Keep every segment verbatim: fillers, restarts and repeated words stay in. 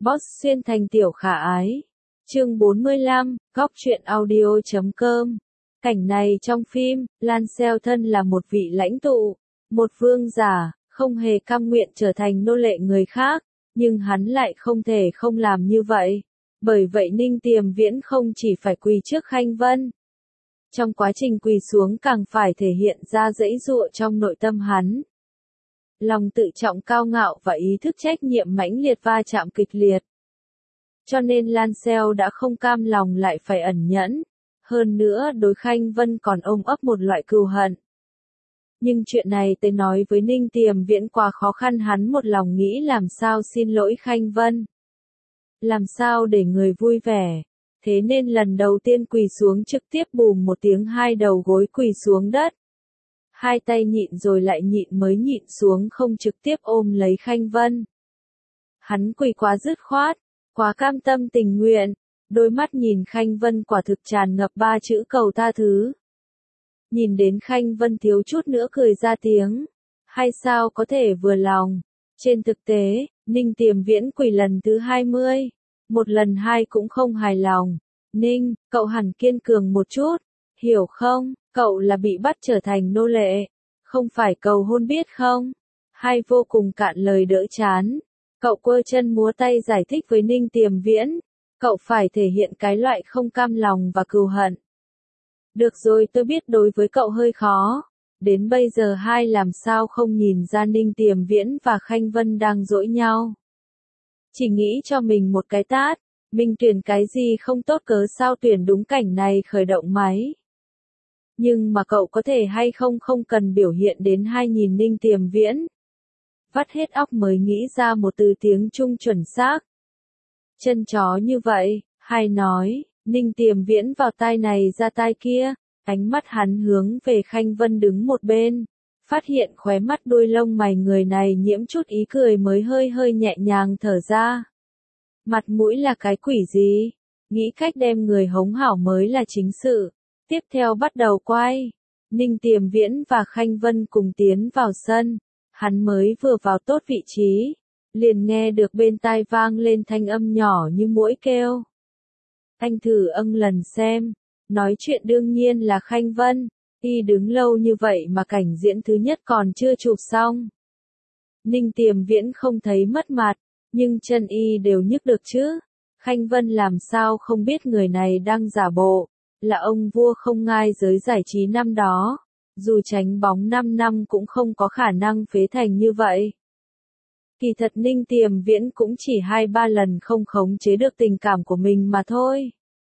Boss xuyên thành tiểu khả ái. Chương bốn mươi lăm, góc truyện audio chấm com. Cảnh này trong phim, Lancel thân là một vị lãnh tụ, một vương giả, không hề cam nguyện trở thành nô lệ người khác, nhưng hắn lại không thể không làm như vậy. Bởi vậy Ninh Tiềm Viễn không chỉ phải quỳ trước Khanh Vân. Trong quá trình quỳ xuống càng phải thể hiện ra giãy giụa trong nội tâm hắn. Lòng tự trọng cao ngạo và ý thức trách nhiệm mãnh liệt va chạm kịch liệt. Cho nên Lancel đã không cam lòng lại phải ẩn nhẫn. Hơn nữa đối Khanh Vân còn ôm ấp một loại cừu hận. Nhưng chuyện này tôi nói với Ninh Tiềm Viễn quá khó khăn, hắn một lòng nghĩ làm sao xin lỗi Khanh Vân. Làm sao để người vui vẻ. Thế nên lần đầu tiên quỳ xuống trực tiếp bùm một tiếng hai đầu gối quỳ xuống đất. Hai tay nhịn rồi lại nhịn mới nhịn xuống không trực tiếp ôm lấy Khanh Vân. Hắn quỳ quá dứt khoát, quá cam tâm tình nguyện, đôi mắt nhìn Khanh Vân quả thực tràn ngập ba chữ cầu tha thứ. Nhìn đến Khanh Vân thiếu chút nữa cười ra tiếng, hay sao có thể vừa lòng. Trên thực tế, Ninh Tiềm Viễn quỳ lần thứ hai mươi, một lần hai cũng không hài lòng. Ninh, cậu hẳn kiên cường một chút, hiểu không, cậu là bị bắt trở thành nô lệ, không phải cầu hôn biết không. Hai vô cùng cạn lời đỡ chán. Cậu quơ chân múa tay giải thích với Ninh Tiềm Viễn, cậu phải thể hiện cái loại không cam lòng và cừu hận. Được rồi, tôi biết đối với cậu hơi khó. Đến bây giờ hai làm sao không nhìn ra Ninh Tiềm Viễn và Khanh Vân đang dỗi nhau. Chỉ nghĩ cho mình một cái tát, mình tuyển cái gì không tốt cớ sao tuyển đúng cảnh này khởi động máy. Nhưng mà cậu có thể hay không không cần biểu hiện đến hai nhìn Ninh Tiềm Viễn. Vắt hết óc mới nghĩ ra một từ tiếng Trung chuẩn xác. Chân chó như vậy, hai nói, Ninh Tiềm Viễn vào tai này ra tai kia, ánh mắt hắn hướng về Khanh Vân đứng một bên, phát hiện khóe mắt đuôi lông mày người này nhiễm chút ý cười mới hơi hơi nhẹ nhàng thở ra. Mặt mũi là cái quỷ gì, nghĩ cách đem người hống hảo mới là chính sự. Tiếp theo bắt đầu quay, Ninh Tiềm Viễn và Khanh Vân cùng tiến vào sân. Hắn mới vừa vào tốt vị trí, liền nghe được bên tai vang lên thanh âm nhỏ như muỗi kêu. Anh thử âng lần xem, nói chuyện đương nhiên là Khanh Vân, y đứng lâu như vậy mà cảnh diễn thứ nhất còn chưa chụp xong. Ninh Tiềm Viễn không thấy mất mặt, nhưng chân y đều nhức được chứ. Khanh Vân làm sao không biết người này đang giả bộ, là ông vua không ngai giới giải trí năm đó. Dù tránh bóng năm năm cũng không có khả năng phế thành như vậy. Kỳ thật Ninh Tiềm Viễn cũng chỉ hai ba lần không khống chế được tình cảm của mình mà thôi.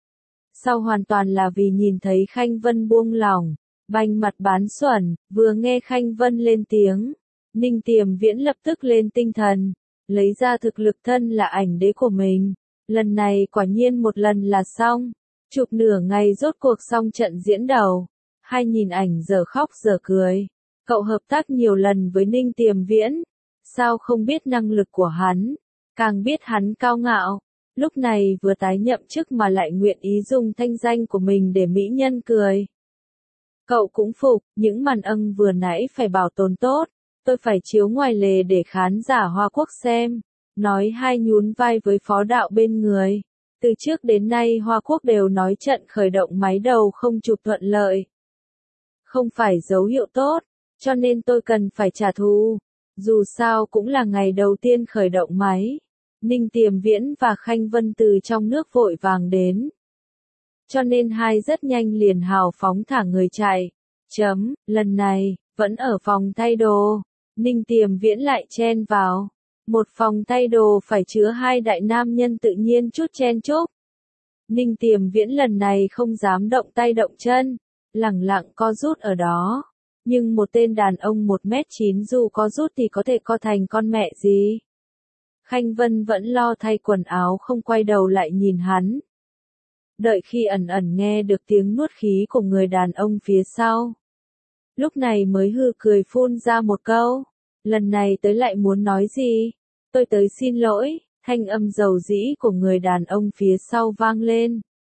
Sau hoàn toàn là vì nhìn thấy Khanh Vân buông lỏng, banh mặt bán xuẩn, vừa nghe Khanh Vân lên tiếng. Ninh Tiềm Viễn lập tức lên tinh thần, lấy ra thực lực thân là ảnh đế của mình. Lần này quả nhiên một lần là xong, chụp nửa ngày rốt cuộc xong trận diễn đầu. Hai nhìn ảnh giờ khóc giờ cười. Cậu hợp tác nhiều lần với Ninh Tiềm Viễn. Sao không biết năng lực của hắn. Càng biết hắn cao ngạo. Lúc này vừa tái nhậm chức mà lại nguyện ý dùng thanh danh của mình để mỹ nhân cười. Cậu cũng phục, những màn âng vừa nãy phải bảo tồn tốt. Tôi phải chiếu ngoài lề để khán giả Hoa Quốc xem. Nói hai nhún vai với phó đạo bên người. Từ trước đến nay Hoa Quốc đều nói trận khởi động máy đầu không chụp thuận lợi. Không phải dấu hiệu tốt, cho nên tôi cần phải trả thù. Dù sao cũng là ngày đầu tiên khởi động máy. Ninh Tiềm Viễn và Khanh Vân từ trong nước vội vàng đến. Cho nên hai rất nhanh liền hào phóng thả người chạy. Chấm, lần này, vẫn ở phòng thay đồ. Ninh Tiềm Viễn lại chen vào. Một phòng thay đồ phải chứa hai đại nam nhân tự nhiên chút chen chúc. Ninh Tiềm Viễn lần này không dám động tay động chân. Lẳng lặng co rút ở đó. Nhưng một tên đàn ông một mét chín dù co rút thì có thể co thành con mẹ gì. Khanh Vân vẫn lo thay quần áo không quay đầu lại nhìn hắn. Đợi khi ẩn ẩn nghe được tiếng nuốt khí của người đàn ông phía sau. Lúc này mới hư cười phun ra một câu. Lần này tới lại muốn nói gì? Tôi tới xin lỗi. Thanh âm dầu dĩ của người đàn ông phía sau vang lên.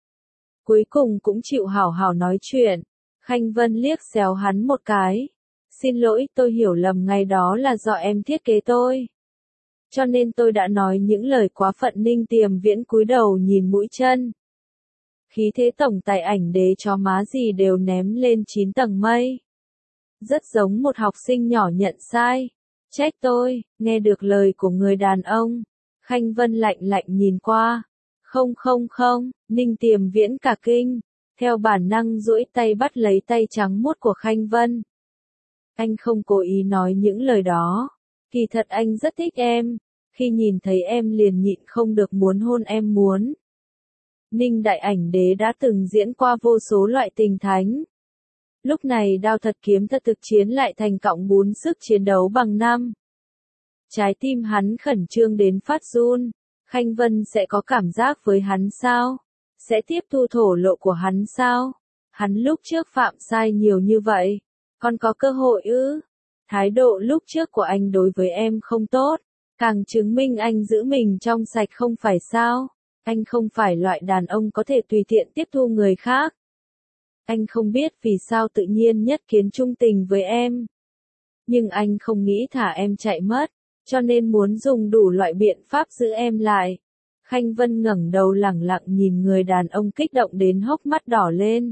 Cuối cùng cũng chịu hảo hảo nói chuyện. Khanh Vân liếc xéo hắn một cái. Xin lỗi, tôi hiểu lầm ngày đó là do em thiết kế tôi. cho nên tôi đã nói những lời quá phận. Ninh Tiềm Viễn cúi đầu nhìn mũi chân. Khí thế tổng tài ảnh đế chó má gì đều ném lên chín tầng mây. Rất giống một học sinh nhỏ nhận sai. Trách tôi, nghe được lời của người đàn ông. Khanh Vân lạnh lạnh nhìn qua. Không không không, Ninh Tiềm Viễn cả kinh. Theo bản năng duỗi tay bắt lấy tay trắng muốt của Khanh Vân. Anh không cố ý nói những lời đó. Kỳ thật anh rất thích em. Khi nhìn thấy em liền nhịn không được muốn hôn em muốn. Ninh đại ảnh đế đã từng diễn qua vô số loại tình thánh. Lúc này đao thật kiếm thật thực chiến lại thành cọng bún sức chiến đấu bằng năm. Trái tim hắn khẩn trương đến phát run. Khanh Vân sẽ có cảm giác với hắn sao? Sẽ tiếp thu thổ lộ của hắn sao? Hắn lúc trước phạm sai nhiều như vậy. Còn có cơ hội ư? Thái độ lúc trước của anh đối với em không tốt. Càng chứng minh anh giữ mình trong sạch không phải sao? Anh không phải loại đàn ông có thể tùy tiện tiếp thu người khác. Anh không biết vì sao tự nhiên nhất kiến trung tình với em. Nhưng anh không nghĩ thả em chạy mất, cho nên muốn dùng đủ loại biện pháp giữ em lại. Khanh Vân ngẩng đầu lẳng lặng nhìn người đàn ông kích động đến hốc mắt đỏ lên.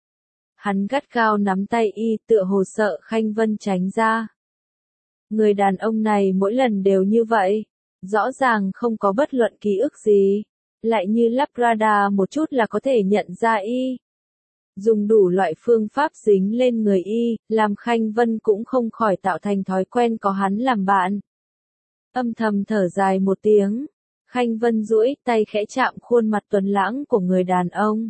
Hắn gắt gao nắm tay y tựa hồ sợ Khanh Vân tránh ra. Người đàn ông này mỗi lần đều như vậy, rõ ràng không có bất luận ký ức gì, lại như lắp radar một chút là có thể nhận ra y. Dùng đủ loại phương pháp dính lên người y, làm Khanh Vân cũng không khỏi tạo thành thói quen có hắn làm bạn. Âm thầm thở dài một tiếng, Khanh Vân duỗi tay khẽ chạm khuôn mặt tuấn lãng của người đàn ông.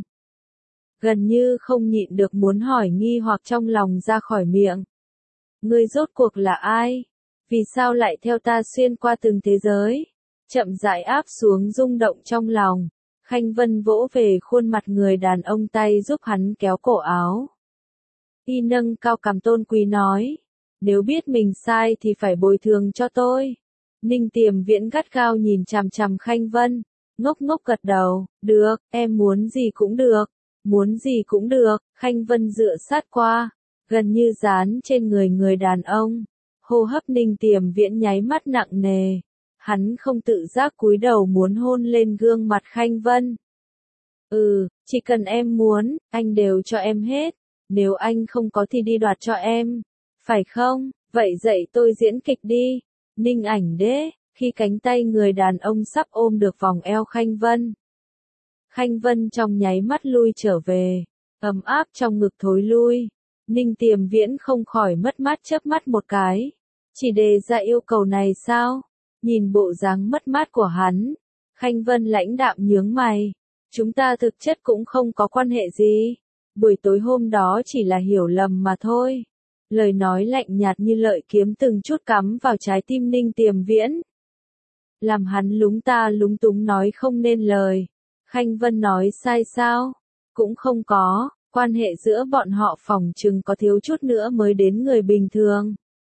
Gần như không nhịn được muốn hỏi nghi hoặc trong lòng ra khỏi miệng. Ngươi rốt cuộc là ai? Vì sao lại theo ta xuyên qua từng thế giới? Chậm rãi áp xuống rung động trong lòng. Khanh Vân vỗ về khuôn mặt người đàn ông tay giúp hắn kéo cổ áo. Y nâng cao cằm tôn quý nói. Nếu biết mình sai thì phải bồi thường cho tôi. Ninh Tiềm Viễn gắt gao nhìn chằm chằm Khanh Vân. Ngốc ngốc gật đầu. Được, em muốn gì cũng được. Muốn gì cũng được. Khanh Vân dựa sát qua. Gần như dán trên người người đàn ông. Hô hấp Ninh Tiềm Viễn nháy mắt nặng nề. Hắn không tự giác cúi đầu muốn hôn lên gương mặt Khanh Vân. Ừ, chỉ cần em muốn, anh đều cho em hết. Nếu anh không có thì đi đoạt cho em. Phải không? Vậy dạy tôi diễn kịch đi. Ninh ảnh đế, khi cánh tay người đàn ông sắp ôm được vòng eo Khanh Vân. Khanh Vân trong nháy mắt lui trở về. Ấm áp trong ngực thối lui. Ninh Tiềm Viễn không khỏi mất mát chớp mắt một cái. Chỉ đề ra yêu cầu này sao? Nhìn bộ dáng mất mát của hắn, Khanh Vân lãnh đạm nhướng mày. Chúng ta thực chất cũng không có quan hệ gì. Buổi tối hôm đó chỉ là hiểu lầm mà thôi. Lời nói lạnh nhạt như lợi kiếm từng chút cắm vào trái tim Ninh Tiềm Viễn. Làm hắn lúng ta lúng túng nói không nên lời. Khanh Vân nói sai sao? Cũng không có, quan hệ giữa bọn họ phỏng chừng có thiếu chút nữa mới đến người bình thường.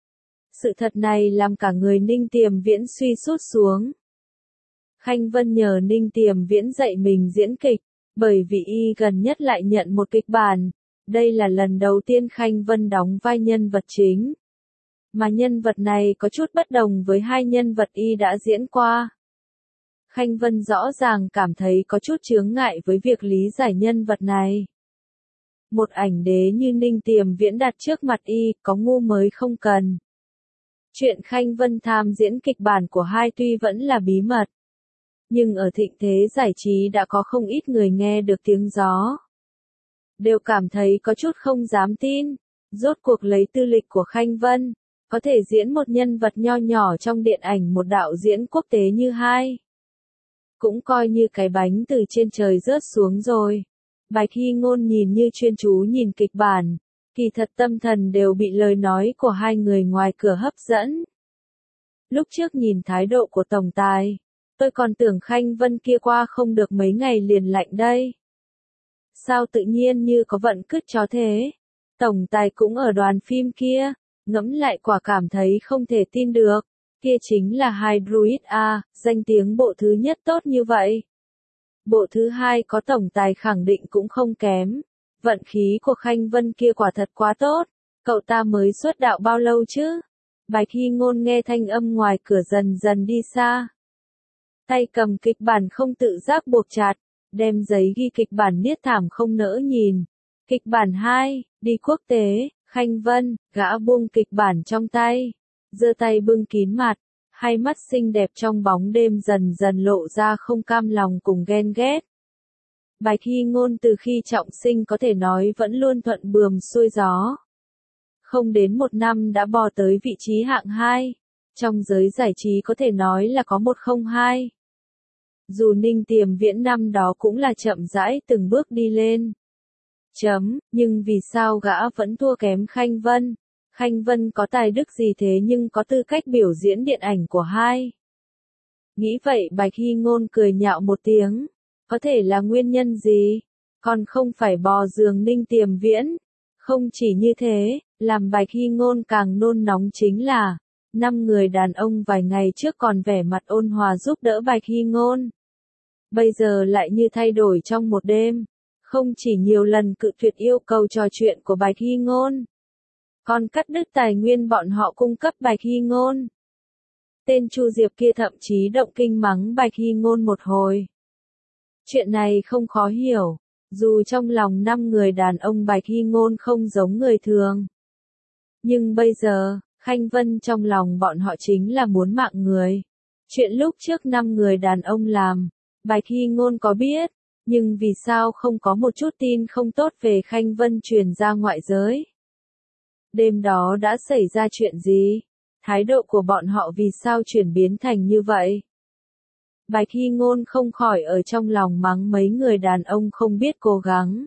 Sự thật này làm cả người Ninh Tiềm Viễn suy sút xuống. Khanh Vân nhờ Ninh Tiềm Viễn dạy mình diễn kịch, bởi vì y gần nhất lại nhận một kịch bản. Đây là lần đầu tiên Khanh Vân đóng vai nhân vật chính. Mà nhân vật này có chút bất đồng với hai nhân vật y đã diễn qua. Khanh Vân rõ ràng cảm thấy có chút chướng ngại với việc lý giải nhân vật này. Một ảnh đế như Ninh Tiềm Viễn đặt trước mặt y, có ngu mới không cần. Chuyện Khanh Vân tham diễn kịch bản của hai tuy vẫn là bí mật. Nhưng ở thịnh thế giải trí đã có không ít người nghe được tiếng gió. Đều cảm thấy có chút không dám tin. Rốt cuộc lấy tư lịch của Khanh Vân, có thể diễn một nhân vật nho nhỏ trong điện ảnh một đạo diễn quốc tế như hai. Cũng coi như cái bánh từ trên trời rớt xuống rồi. Bạch Hy Ngôn nhìn như chuyên chú nhìn kịch bản. Kỳ thật tâm thần đều bị lời nói của hai người ngoài cửa hấp dẫn. Lúc trước nhìn thái độ của tổng tài, tôi còn tưởng Khanh Vân kia qua không được mấy ngày liền lạnh đây. Sao tự nhiên như có vận cứt chó thế? Tổng tài cũng ở đoàn phim kia, ngẫm lại quả cảm thấy không thể tin được. Kia chính là hai Druid A, danh tiếng bộ thứ nhất tốt như vậy. Bộ thứ hai có tổng tài khẳng định cũng không kém. Vận khí của Khanh Vân kia quả thật quá tốt. Cậu ta mới xuất đạo bao lâu chứ? Bạch Hy Ngôn nghe thanh âm ngoài cửa dần dần đi xa. Tay cầm kịch bản không tự giác buộc chặt, đem giấy ghi kịch bản niết thảm không nỡ nhìn. Kịch bản hai, đi quốc tế, Khanh Vân, gã buông kịch bản trong tay, giơ tay bưng kín mặt, hai mắt xinh đẹp trong bóng đêm dần dần lộ ra không cam lòng cùng ghen ghét. Bạch Hy Ngôn từ khi trọng sinh có thể nói vẫn luôn thuận buồm xuôi gió. Không đến một năm đã bò tới vị trí hạng hai, trong giới giải trí có thể nói là có một không hai. Dù Ninh Tiềm Viễn năm đó cũng là chậm rãi từng bước đi lên. Chấm, nhưng vì sao gã vẫn thua kém Khanh Vân? Khanh Vân có tài đức gì thế nhưng có tư cách biểu diễn điện ảnh của hai. Nghĩ vậy Bạch Hy Ngôn cười nhạo một tiếng. Có thể là nguyên nhân gì? Còn không phải bò giường Ninh Tiềm Viễn. Không chỉ như thế, làm Bạch Hy Ngôn càng nôn nóng chính là, năm người đàn ông vài ngày trước còn vẻ mặt ôn hòa giúp đỡ Bạch Hy Ngôn. Bây giờ lại như thay đổi trong một đêm. Không chỉ nhiều lần cự tuyệt yêu cầu trò chuyện của Bạch Hy Ngôn, còn cắt đứt tài nguyên bọn họ cung cấp Bạch Hy Ngôn. Tên Chu Diệp kia thậm chí động kinh mắng Bạch Hy Ngôn một hồi. Chuyện này không khó hiểu, dù trong lòng năm người đàn ông Bạch Hy Ngôn không giống người thường. Nhưng bây giờ, Khanh Vân trong lòng bọn họ chính là muốn mạng người. Chuyện lúc trước năm người đàn ông làm, Bạch Hy Ngôn có biết, nhưng vì sao không có một chút tin không tốt về Khanh Vân truyền ra ngoại giới? Đêm đó đã xảy ra chuyện gì? Thái độ của bọn họ vì sao chuyển biến thành như vậy? Bạch Hy Ngôn không khỏi ở trong lòng mắng mấy người đàn ông không biết cố gắng.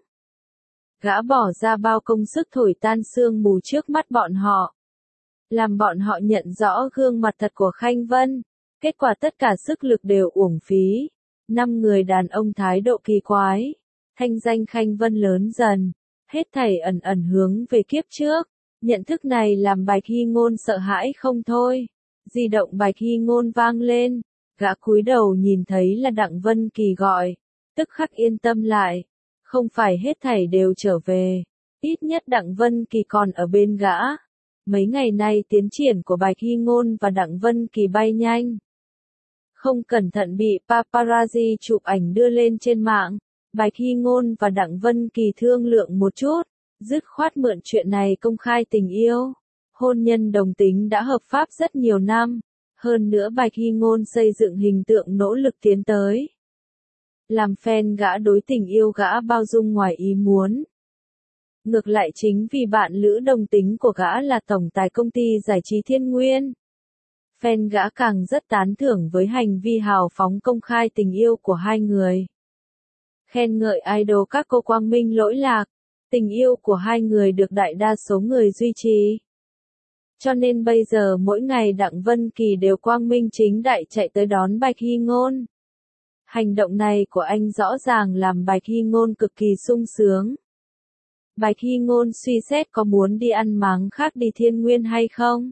Gã bỏ ra bao công sức thổi tan sương mù trước mắt bọn họ, làm bọn họ nhận rõ gương mặt thật của Khanh Vân. Kết quả tất cả sức lực đều uổng phí. Năm người đàn ông thái độ kỳ quái. Thanh danh Khanh Vân lớn dần. Hết thảy ẩn ẩn hướng về kiếp trước. Nhận thức này làm Bạch Hy Ngôn sợ hãi không thôi. Di động Bạch Hy Ngôn vang lên. Gã cúi đầu nhìn thấy là Đặng Vân Kỳ gọi. Tức khắc yên tâm lại. Không phải hết thảy đều trở về. Ít nhất Đặng Vân Kỳ còn ở bên gã. Mấy ngày nay tiến triển của Bạch Hy Ngôn và Đặng Vân Kỳ bay nhanh. Không cẩn thận bị paparazzi chụp ảnh đưa lên trên mạng. Bạch Hy Ngôn và Đặng Vân Kỳ thương lượng một chút, dứt khoát mượn chuyện này công khai tình yêu. Hôn nhân đồng tính đã hợp pháp rất nhiều năm. Hơn nữa Bạch Hy Ngôn xây dựng hình tượng nỗ lực tiến tới. Làm fan gã đối tình yêu gã bao dung ngoài ý muốn. Ngược lại chính vì bạn lữ đồng tính của gã là tổng tài công ty giải trí Thiên Nguyên. Fan gã càng rất tán thưởng với hành vi hào phóng công khai tình yêu của hai người. Khen ngợi idol các cô quang minh lỗi lạc, tình yêu của hai người được đại đa số người duy trì. Cho nên bây giờ mỗi ngày Đặng Vân Kỳ đều quang minh chính đại chạy tới đón Bạch Hy Ngôn. Hành động này của anh rõ ràng làm Bạch Hy Ngôn cực kỳ sung sướng. Bạch Hy Ngôn suy xét có muốn đi ăn máng khác đi Thiên Nguyên hay không?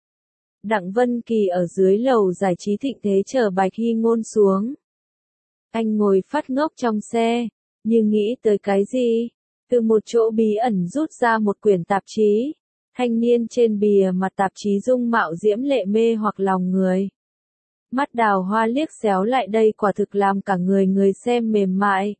Đặng Vân Kỳ ở dưới lầu giải trí Thịnh Thế chờ Bạch Hy Ngôn xuống. Anh ngồi phát ngốc trong xe, như nghĩ tới cái gì? Từ một chỗ bí ẩn rút ra một quyển tạp chí. Thanh niên trên bìa mặt tạp chí dung mạo diễm lệ mê hoặc lòng người. Mắt đào hoa liếc xéo lại đây quả thực làm cả người người xem mềm mại.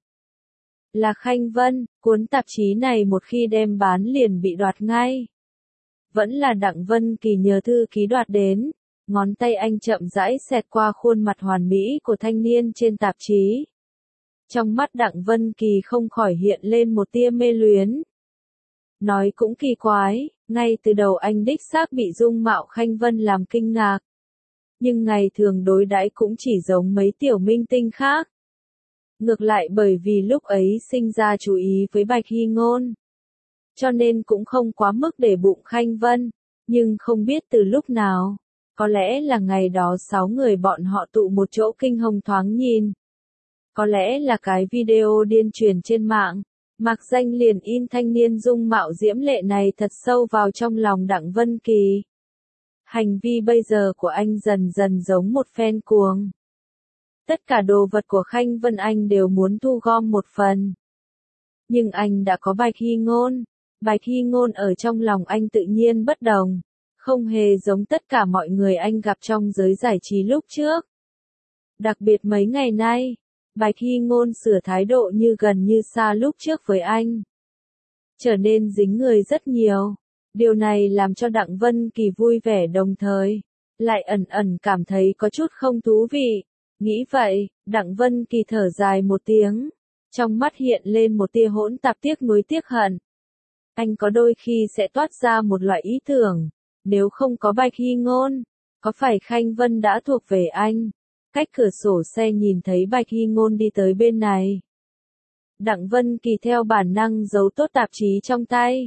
Là Khanh Vân, cuốn tạp chí này một khi đem bán liền bị đoạt ngay. Vẫn là Đặng Vân Kỳ nhờ thư ký đoạt đến, ngón tay anh chậm rãi xẹt qua khuôn mặt hoàn mỹ của thanh niên trên tạp chí. Trong mắt Đặng Vân Kỳ không khỏi hiện lên một tia mê luyến. Nói cũng kỳ quái, ngay từ đầu anh đích xác bị dung mạo Khanh Vân làm kinh ngạc. Nhưng ngày thường đối đãi cũng chỉ giống mấy tiểu minh tinh khác. Ngược lại bởi vì lúc ấy sinh ra chú ý với Bạch Hy Ngôn. Cho nên cũng không quá mức để bụng Khanh Vân, nhưng không biết từ lúc nào. Có lẽ là ngày đó sáu người bọn họ tụ một chỗ kinh hồng thoáng nhìn. Có lẽ là cái video điên truyền trên mạng. Mạc danh liền in thanh niên dung mạo diễm lệ này thật sâu vào trong lòng Đặng Vân Kỳ. Hành vi bây giờ của anh dần dần giống một fan cuồng. Tất cả đồ vật của Khanh Vân anh đều muốn thu gom một phần. Nhưng anh đã có Bạch Hy Ngôn. Bạch Hy Ngôn ở trong lòng anh tự nhiên bất đồng. Không hề giống tất cả mọi người anh gặp trong giới giải trí lúc trước. Đặc biệt mấy ngày nay, Bạch Hy Ngôn sửa thái độ như gần như xa lúc trước với anh. Trở nên dính người rất nhiều. Điều này làm cho Đặng Vân Kỳ vui vẻ đồng thời, lại ẩn ẩn cảm thấy có chút không thú vị. Nghĩ vậy, Đặng Vân Kỳ thở dài một tiếng. Trong mắt hiện lên một tia hỗn tạp tiếc nuối tiếc hận. Anh có đôi khi sẽ toát ra một loại ý tưởng. Nếu không có Bạch Hy Ngôn, có phải Khanh Vân đã thuộc về anh? Cách cửa sổ xe nhìn thấy Bạch Hy Ngôn đi tới bên này. Đặng Vân Kỳ theo bản năng giấu tốt tạp chí trong tay.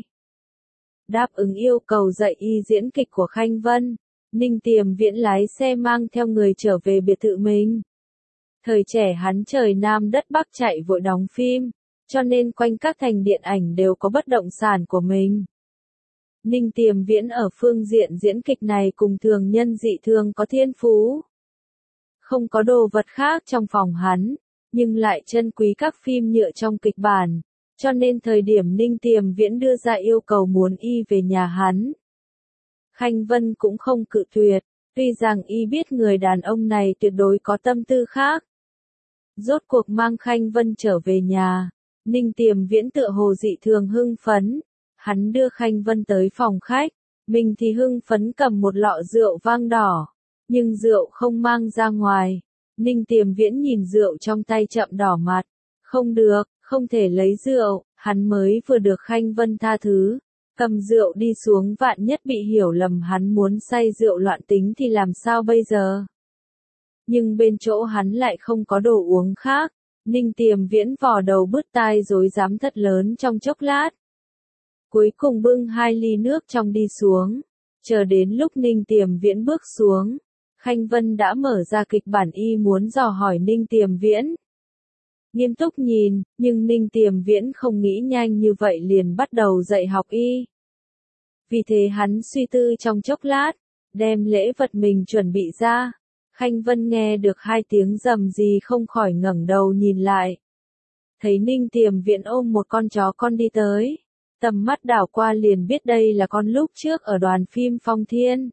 Đáp ứng yêu cầu dạy y diễn kịch của Khanh Vân, Ninh Tiềm Viễn lái xe mang theo người trở về biệt thự mình. Thời trẻ hắn trời Nam đất Bắc chạy vội đóng phim, cho nên quanh các thành điện ảnh đều có bất động sản của mình. Ninh Tiềm Viễn ở phương diện diễn kịch này cùng thường nhân dị thường có thiên phú. Không có đồ vật khác trong phòng hắn, nhưng lại trân quý các phim nhựa trong kịch bản, cho nên thời điểm Ninh Tiềm Viễn đưa ra yêu cầu muốn y về nhà hắn. Khanh Vân cũng không cự tuyệt, tuy rằng y biết người đàn ông này tuyệt đối có tâm tư khác. Rốt cuộc mang Khanh Vân trở về nhà, Ninh Tiềm Viễn tựa hồ dị thường hưng phấn. Hắn đưa Khanh Vân tới phòng khách, mình thì hưng phấn cầm một lọ rượu vang đỏ, nhưng rượu không mang ra ngoài. Ninh Tiềm Viễn nhìn rượu trong tay chậm đỏ mặt, không được, không thể lấy rượu, hắn mới vừa được Khanh Vân tha thứ, cầm rượu đi xuống vạn nhất bị hiểu lầm hắn muốn say rượu loạn tính thì làm sao bây giờ. Nhưng bên chỗ hắn lại không có đồ uống khác, Ninh Tiềm Viễn vò đầu bứt tai rối rắm thật lớn trong chốc lát. Cuối cùng bưng hai ly nước trong đi xuống, chờ đến lúc Ninh Tiềm Viễn bước xuống, Khanh Vân đã mở ra kịch bản y muốn dò hỏi Ninh Tiềm Viễn. Nghiêm túc nhìn, nhưng Ninh Tiềm Viễn không nghĩ nhanh như vậy liền bắt đầu dạy học y. Vì thế hắn suy tư trong chốc lát, đem lễ vật mình chuẩn bị ra. Khanh Vân nghe được hai tiếng rầm rì không khỏi ngẩng đầu nhìn lại. Thấy Ninh Tiềm Viễn ôm một con chó con đi tới. Tầm mắt đảo qua liền biết đây là con lúc trước ở đoàn phim Phong Thiên.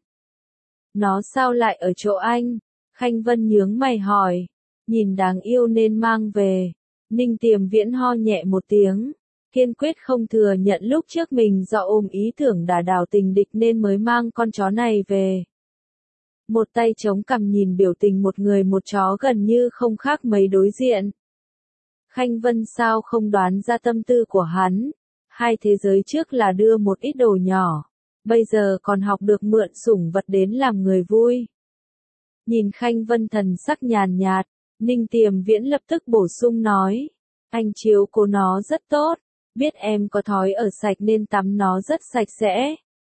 Nó sao lại ở chỗ anh? Khanh Vân nhướng mày hỏi. Nhìn đáng yêu nên mang về. Ninh Tiềm Viễn ho nhẹ một tiếng. Kiên quyết không thừa nhận lúc trước mình do ôm ý tưởng đả đảo tình địch nên mới mang con chó này về. Một tay chống cằm nhìn biểu tình một người một chó gần như không khác mấy đối diện. Khanh Vân sao không đoán ra tâm tư của hắn. Hai thế giới trước là đưa một ít đồ nhỏ, bây giờ còn học được mượn sủng vật đến làm người vui. Nhìn Khanh Vân thần sắc nhàn nhạt, Ninh Tiềm Viễn lập tức bổ sung nói, anh chiếu cố nó rất tốt, biết em có thói ở sạch nên tắm nó rất sạch sẽ.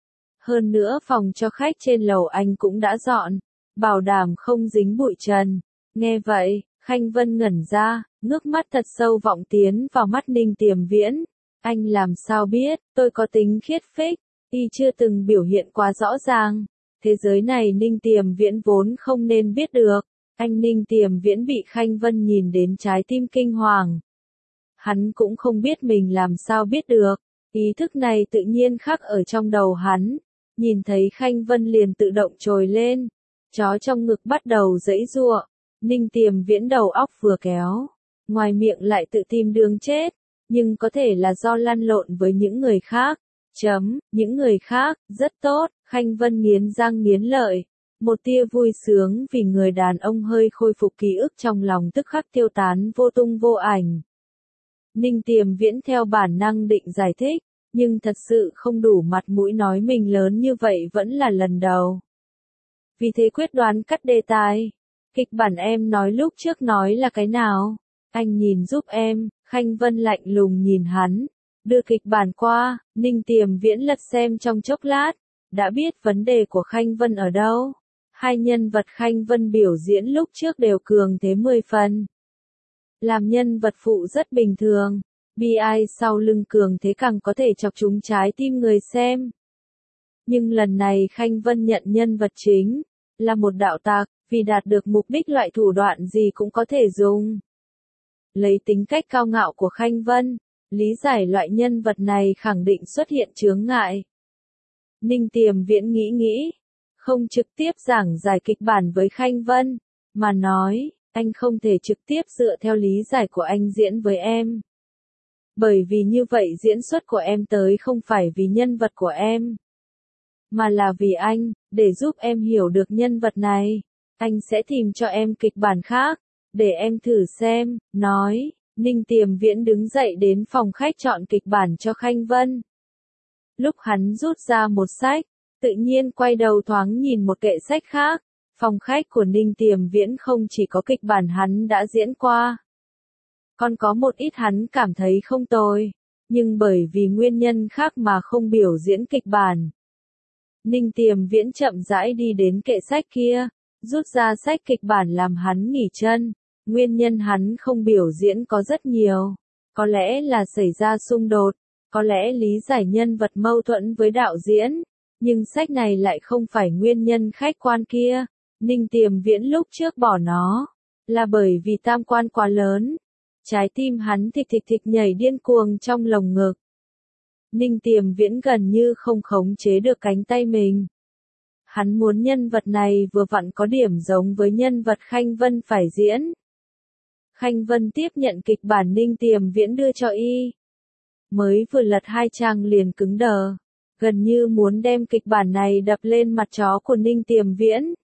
Hơn nữa phòng cho khách trên lầu anh cũng đã dọn, bảo đảm không dính bụi trần. Nghe vậy, Khanh Vân ngẩn ra, ngước mắt thật sâu vọng tiến vào mắt Ninh Tiềm Viễn. Anh làm sao biết, tôi có tính khiết phích, y chưa từng biểu hiện quá rõ ràng. Thế giới này Ninh Tiềm Viễn vốn không nên biết được. Anh Ninh Tiềm Viễn bị Khanh Vân nhìn đến trái tim kinh hoàng. Hắn cũng không biết mình làm sao biết được. Ý thức này tự nhiên khắc ở trong đầu hắn. Nhìn thấy Khanh Vân liền tự động trồi lên. Chó trong ngực bắt đầu giãy giụa. Ninh Tiềm Viễn đầu óc vừa kéo. Ngoài miệng lại tự tìm đường chết. Nhưng có thể là do lăn lộn với những người khác. Chấm, những người khác, rất tốt, Khanh Vân nghiến răng nghiến lợi. Một tia vui sướng vì người đàn ông hơi khôi phục ký ức trong lòng tức khắc tiêu tán vô tung vô ảnh. Ninh Tiềm Viễn theo bản năng định giải thích, nhưng thật sự không đủ mặt mũi nói mình lớn như vậy vẫn là lần đầu. Vì thế quyết đoán cắt đề tài. Kịch bản em nói lúc trước nói là cái nào? Anh nhìn giúp em. Khanh Vân lạnh lùng nhìn hắn, đưa kịch bản qua, Ninh Tiềm Viễn lật xem trong chốc lát, đã biết vấn đề của Khanh Vân ở đâu. Hai nhân vật Khanh Vân biểu diễn lúc trước đều cường thế mười phần. Làm nhân vật phụ rất bình thường, bi ai sau lưng cường thế càng có thể chọc trúng trái tim người xem. Nhưng lần này Khanh Vân nhận nhân vật chính, là một đạo tặc, vì đạt được mục đích loại thủ đoạn gì cũng có thể dùng. Lấy tính cách cao ngạo của Khanh Vân, lý giải loại nhân vật này khẳng định xuất hiện chướng ngại. Ninh Tiềm Viễn nghĩ nghĩ, không trực tiếp giảng giải kịch bản với Khanh Vân, mà nói, anh không thể trực tiếp dựa theo lý giải của anh diễn với em. Bởi vì như vậy diễn xuất của em tới không phải vì nhân vật của em, mà là vì anh, để giúp em hiểu được nhân vật này. Anh sẽ tìm cho em kịch bản khác, để em thử xem, nói. Ninh Tiềm Viễn đứng dậy đến phòng khách chọn kịch bản cho Khanh Vân. Lúc hắn rút ra một sách, tự nhiên quay đầu thoáng nhìn một kệ sách khác. Phòng khách của Ninh Tiềm Viễn không chỉ có kịch bản hắn đã diễn qua, còn có một ít hắn cảm thấy không tồi, nhưng bởi vì nguyên nhân khác mà không biểu diễn kịch bản. Ninh Tiềm Viễn chậm rãi đi đến kệ sách kia, rút ra sách kịch bản làm hắn nghỉ chân. Nguyên nhân hắn không biểu diễn có rất nhiều, có lẽ là xảy ra xung đột, có lẽ lý giải nhân vật mâu thuẫn với đạo diễn, nhưng sách này lại không phải nguyên nhân khách quan kia. Ninh Tiềm Viễn lúc trước bỏ nó, là bởi vì tam quan quá lớn. Trái tim hắn thịch thịch thịch nhảy điên cuồng trong lồng ngực. Ninh Tiềm Viễn gần như không khống chế được cánh tay mình. Hắn muốn nhân vật này vừa vặn có điểm giống với nhân vật Khanh Vân phải diễn. Khanh Vân tiếp nhận kịch bản Ninh Tiềm Viễn đưa cho y. Mới vừa lật hai trang liền cứng đờ, gần như muốn đem kịch bản này đập lên mặt chó của Ninh Tiềm Viễn.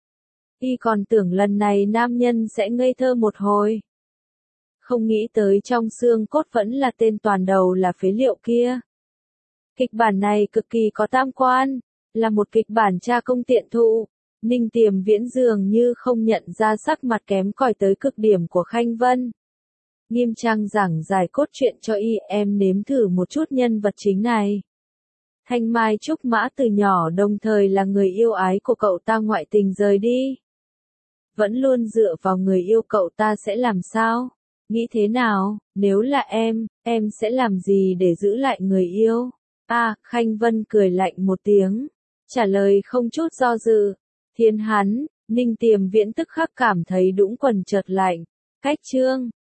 Y còn tưởng lần này nam nhân sẽ ngây thơ một hồi. Không nghĩ tới trong xương cốt vẫn là tên toàn đầu là phế liệu kia. Kịch bản này cực kỳ có tam quan, là một kịch bản tra công tiện thụ. Ninh Tiềm Viễn dường như không nhận ra sắc mặt kém cỏi tới cực điểm của Khanh Vân. Nghiêm trang giảng giải cốt truyện cho y, em nếm thử một chút nhân vật chính này. Thanh Mai Trúc Mã từ nhỏ đồng thời là người yêu ái của cậu ta ngoại tình rời đi. Vẫn luôn dựa vào người yêu cậu ta sẽ làm sao? Nghĩ thế nào, nếu là em, em sẽ làm gì để giữ lại người yêu? À, Khanh Vân cười lạnh một tiếng, trả lời không chút do dự. Thiên hắn, Ninh Tiềm Viễn tức khắc cảm thấy đũng quần chợt lạnh. Cách chương